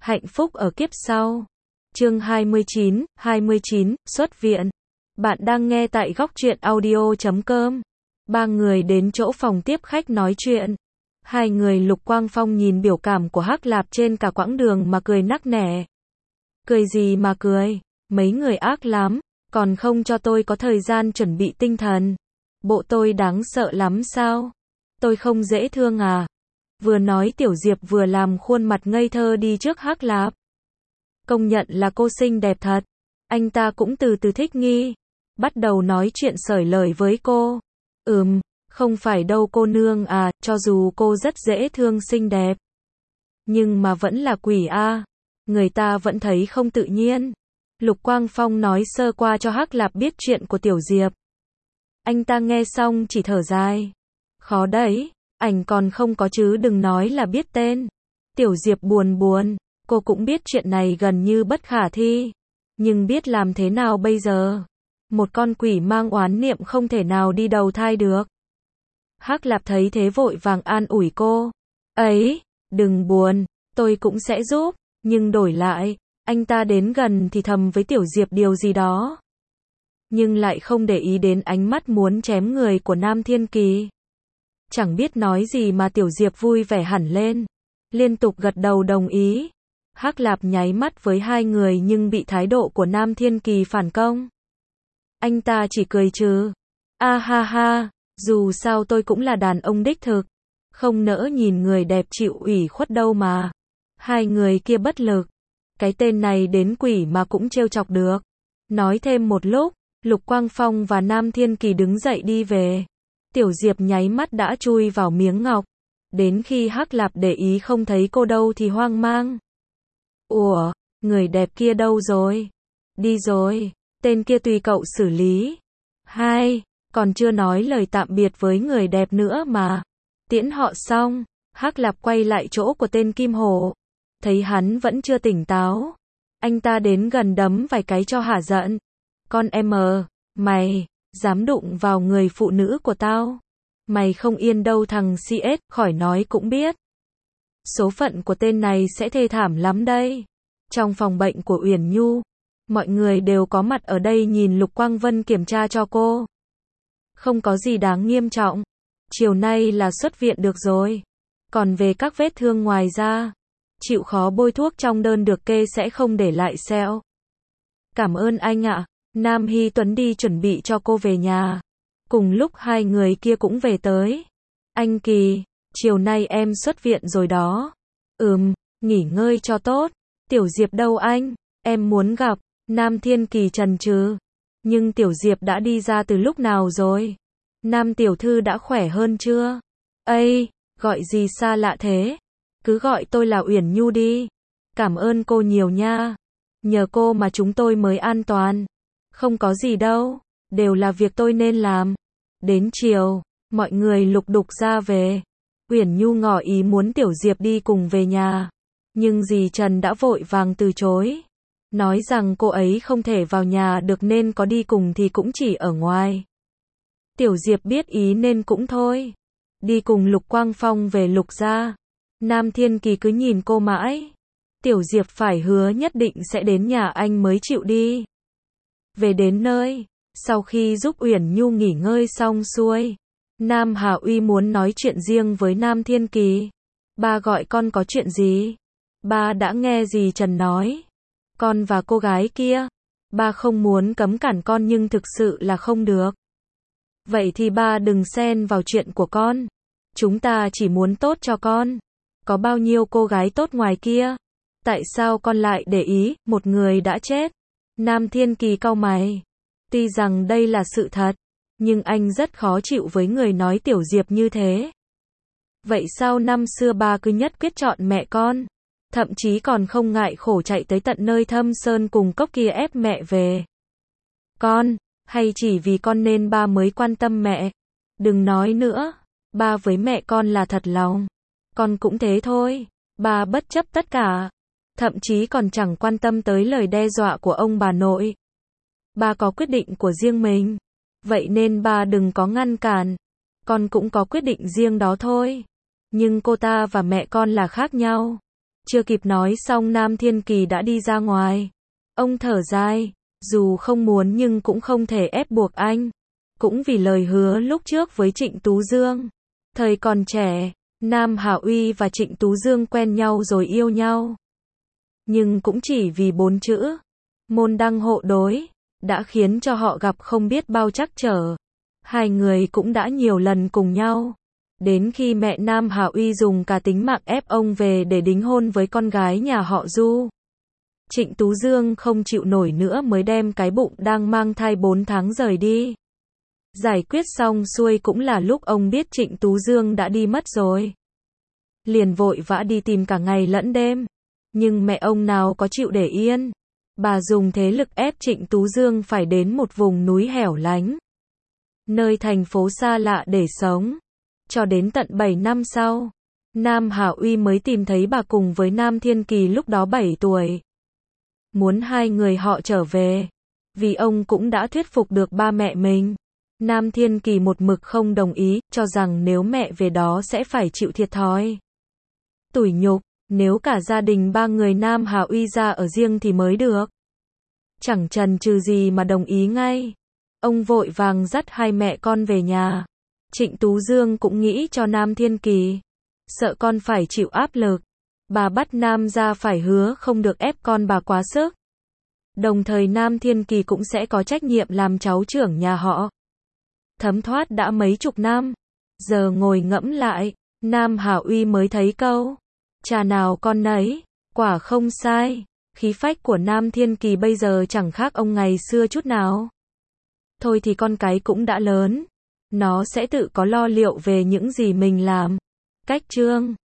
Hạnh phúc ở kiếp sau. Chương 29, xuất viện. Bạn đang nghe tại góc truyện audio.com. Ba người đến chỗ phòng tiếp khách nói chuyện. Hai người Lục Quang Phong nhìn biểu cảm của Hắc Lạp trên cả quãng đường mà cười nắc nẻ. Cười gì mà cười, mấy người ác lắm, còn không cho tôi có thời gian chuẩn bị tinh thần. Bộ tôi đáng sợ lắm sao? Tôi không dễ thương à? Vừa nói Tiểu Diệp vừa làm khuôn mặt ngây thơ đi trước Hắc Lạp. Công nhận là cô xinh đẹp thật. Anh ta cũng từ từ thích nghi. Bắt đầu nói chuyện xởi lời với cô. Không phải đâu cô nương à, cho dù cô rất dễ thương xinh đẹp. Nhưng mà vẫn là quỷ a. Người ta vẫn thấy không tự nhiên. Lục Quang Phong nói sơ qua cho Hắc Lạp biết chuyện của Tiểu Diệp. Anh ta nghe xong chỉ thở dài. Khó đấy, ảnh còn không có chứ đừng nói là biết tên. Tiểu Diệp buồn, cô cũng biết chuyện này gần như bất khả thi. Nhưng biết làm thế nào bây giờ? Một con quỷ mang oán niệm không thể nào đi đầu thai được. Hắc Lạp thấy thế vội vàng an ủi cô. Ấy, đừng buồn, tôi cũng sẽ giúp, nhưng đổi lại, anh ta đến gần thì thầm với Tiểu Diệp điều gì đó. Nhưng lại không để ý đến ánh mắt muốn chém người của Nam Thiên Kỳ. Chẳng biết nói gì mà Tiểu Diệp vui vẻ hẳn lên. Liên tục gật đầu đồng ý. Hắc Lạp nháy mắt với hai người nhưng bị thái độ của Nam Thiên Kỳ phản công. Anh ta chỉ cười trừ. A ha ha, dù sao tôi cũng là đàn ông đích thực. Không nỡ nhìn người đẹp chịu ủy khuất đâu mà. Hai người kia bất lực. Cái tên này đến quỷ mà cũng trêu chọc được. Nói thêm một lúc, Lục Quang Phong và Nam Thiên Kỳ đứng dậy đi về. Tiểu Diệp nháy mắt đã chui vào miếng ngọc. Đến khi Hắc Lạp để ý không thấy cô đâu thì hoang mang. Ủa, người đẹp kia đâu rồi? Đi rồi, tên kia tùy cậu xử lý. Còn chưa nói lời tạm biệt với người đẹp nữa mà. Tiễn họ xong, Hắc Lạp quay lại chỗ của tên Kim Hổ. Thấy hắn vẫn chưa tỉnh táo. Anh ta đến gần đấm vài cái cho hả giận. Con mày, dám đụng vào người phụ nữ của tao. Mày không yên đâu thằng CS, khỏi nói cũng biết. Số phận của tên này sẽ thê thảm lắm đây. Trong phòng bệnh của Uyển Nhu, mọi người đều có mặt ở đây nhìn Lục Quang Vân kiểm tra cho cô. Không có gì đáng nghiêm trọng. Chiều nay là xuất viện được rồi. Còn về các vết thương ngoài ra, chịu khó bôi thuốc trong đơn được kê sẽ không để lại sẹo. Cảm ơn anh ạ. Nam Hy Tuấn đi chuẩn bị cho cô về nhà. Cùng lúc hai người kia cũng về tới. Anh Kỳ, chiều nay em xuất viện rồi đó. Nghỉ ngơi cho tốt. Tiểu Diệp đâu anh? Em muốn gặp. Nam Thiên Kỳ chần chừ. Nhưng Tiểu Diệp đã đi ra từ lúc nào rồi? Nam tiểu thư đã khỏe hơn chưa? Gọi gì xa lạ thế? Cứ gọi tôi là Uyển Nhu đi. Cảm ơn cô nhiều nha. Nhờ cô mà chúng tôi mới an toàn. Không có gì đâu, đều là việc tôi nên làm. Đến chiều, mọi người lục đục ra về. Uyển Nhu ngỏ ý muốn Tiểu Diệp đi cùng về nhà. Nhưng dì Trần đã vội vàng từ chối. Nói rằng cô ấy không thể vào nhà được nên có đi cùng thì cũng chỉ ở ngoài. Tiểu Diệp biết ý nên cũng thôi. Đi cùng Lục Quang Phong về Lục gia. Nam Thiên Kỳ cứ nhìn cô mãi. Tiểu Diệp phải hứa nhất định sẽ đến nhà anh mới chịu đi. Về đến nơi, sau khi giúp Uyển Nhu nghỉ ngơi xong xuôi, Nam Hà Uy muốn nói chuyện riêng với Nam Thiên Kỳ. Ba gọi con có chuyện gì? Ba đã nghe dì Trần nói. Con và cô gái kia. Ba không muốn cấm cản con nhưng thực sự là không được. Vậy thì ba đừng xen vào chuyện của con. Chúng ta chỉ muốn tốt cho con. Có bao nhiêu cô gái tốt ngoài kia? Tại sao con lại để ý, một người đã chết? Nam Thiên Kỳ cau mày. Tuy rằng đây là sự thật, nhưng anh rất khó chịu với người nói Tiểu Diệp như thế. Vậy sao năm xưa ba cứ nhất quyết chọn mẹ con? Thậm chí còn không ngại khổ chạy tới tận nơi Thâm Sơn cùng cốc kia ép mẹ về. Con, hay chỉ vì con nên ba mới quan tâm mẹ? Đừng nói nữa, ba với mẹ con là thật lòng. Con cũng thế thôi, ba bất chấp tất cả. Thậm chí còn chẳng quan tâm tới lời đe dọa của ông bà nội. Ba có quyết định của riêng mình. Vậy nên ba đừng có ngăn cản. Con cũng có quyết định riêng đó thôi. Nhưng cô ta và mẹ con là khác nhau. Chưa kịp nói xong Nam Thiên Kỳ đã đi ra ngoài. Ông thở dài, dù không muốn nhưng cũng không thể ép buộc anh. Cũng vì lời hứa lúc trước với Trịnh Tú Dương. Thời còn trẻ, Nam Hà Uy và Trịnh Tú Dương quen nhau rồi yêu nhau. Nhưng cũng chỉ vì 4 chữ, môn đăng hộ đối, đã khiến cho họ gặp không biết bao trắc trở. Hai người cũng đã nhiều lần cùng nhau. Đến khi mẹ Nam Hà Uy dùng cả tính mạng ép ông về để đính hôn với con gái nhà họ Du. Trịnh Tú Dương không chịu nổi nữa mới đem cái bụng đang mang thai 4 tháng rời đi. Giải quyết xong xuôi cũng là lúc ông biết Trịnh Tú Dương đã đi mất rồi. Liền vội vã đi tìm cả ngày lẫn đêm. Nhưng mẹ ông nào có chịu để yên. Bà dùng thế lực ép Trịnh Tú Dương phải đến một vùng núi hẻo lánh. Nơi thành phố xa lạ để sống. Cho đến tận 7 năm sau, Nam Hà Uy mới tìm thấy bà cùng với Nam Thiên Kỳ lúc đó 7 tuổi. Muốn hai người họ trở về. Vì ông cũng đã thuyết phục được ba mẹ mình. Nam Thiên Kỳ một mực không đồng ý, cho rằng nếu mẹ về đó sẽ phải chịu thiệt thòi. Tủi nhục, nếu cả gia đình ba người Nam Hà Uy ra ở riêng thì mới được. Chẳng chần chừ gì mà đồng ý ngay. Ông vội vàng dắt hai mẹ con về nhà. Trịnh Tú Dương cũng nghĩ cho Nam Thiên Kỳ. Sợ con phải chịu áp lực. Bà bắt Nam ra phải hứa không được ép con bà quá sức. Đồng thời Nam Thiên Kỳ cũng sẽ có trách nhiệm làm cháu trưởng nhà họ. Thấm thoát đã mấy chục năm. Giờ ngồi ngẫm lại, Nam Hà Uy mới thấy câu. Cha nào con nấy, quả không sai. Khí phách của Nam Thiên Kỳ bây giờ chẳng khác ông ngày xưa chút nào. Thôi thì con cái cũng đã lớn. Nó sẽ tự có lo liệu về những gì mình làm. Cách chương